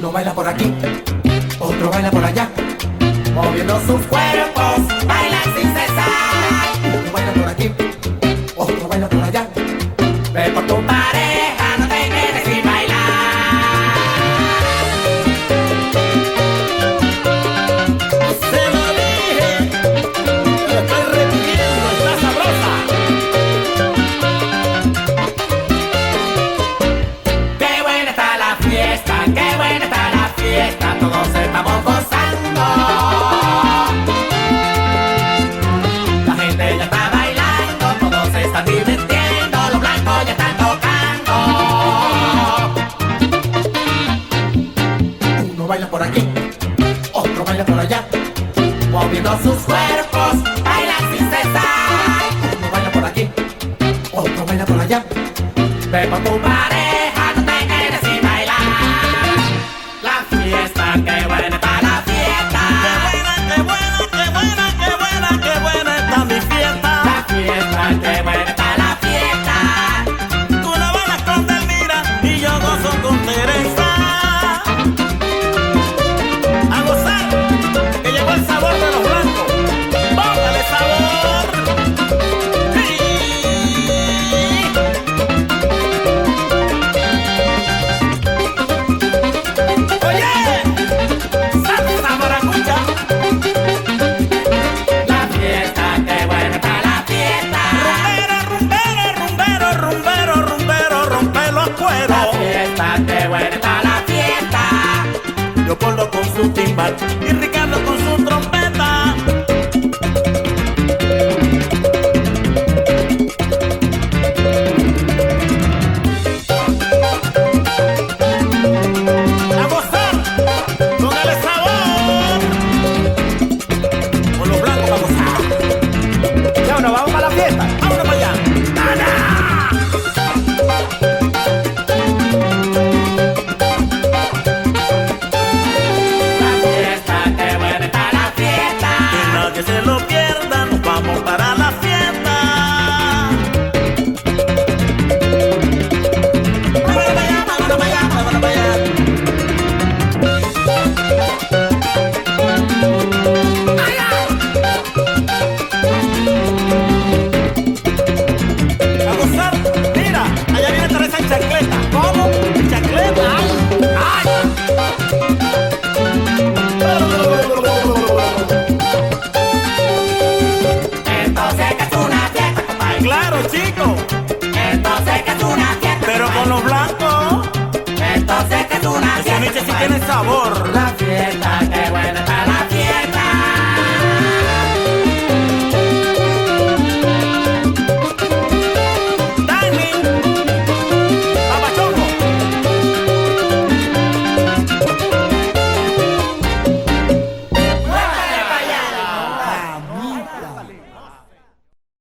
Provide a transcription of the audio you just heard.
Uno baila por aquí, otro baila por allá, moviendo sus cuerpos, bailan sin cesar. Uno baila por aquí, otro baila por allá. Ve por tu pareja, no te quedes sin bailar. Se lo dije, lo estoy repitiendo, está sabrosa. Qué buena está la fiesta, qué buena está la fiesta, todos estamos gozando. La gente ya está bailando, todos se están divirtiendo, los blancos ya están tocando. Uno baila por aquí, otro baila por allá, moviendo sus cuerpos, bailan sin cesar. Uno baila por aquí, otro baila por allá. Ve con tu pareja, no te quedes sin bailar. La fiesta, qué buena está la fiesta. Qué buena, qué buena, qué buena, qué buena, qué buena está mi fiesta. La fiesta, qué buena está la fiesta. Tú la bailas con Delmira y yo gozo con Teresa. A gozar, que llegó el sabor de los blancos. ¡Póngale sabor! ¡Sí! ¡Oye! ¡Salsa maracucha! La fiesta, qué buena está la fiesta. Rumbero, rumbero, rumbero, rumbero, rumbero, rompe los La cueros. fiesta, qué buena está la fiesta. Leopoldo con su timbal y Ricardo con su trompeta. A gozar, póngale sabor. Con los blancos a gozar. Ya nos vamos para la fiesta. Vámonos para allá. La fiesta, qué buena está la fiesta. Que nadie se lo pierda, nos vamos para la fiesta. Vámonos para allá, vámonos para allá, vámonos para allá. A gozar, mira, allá viene Teresa en chancleta. ¿Cómo? En chancleta. Entonces que es una fiesta, compadre. Claro, chico, Entonces que es una fiesta, pero con compadre. los blancos, Entonces que es una ese fiesta, Nietzsche sí compadre. tiene sabor. La fiesta,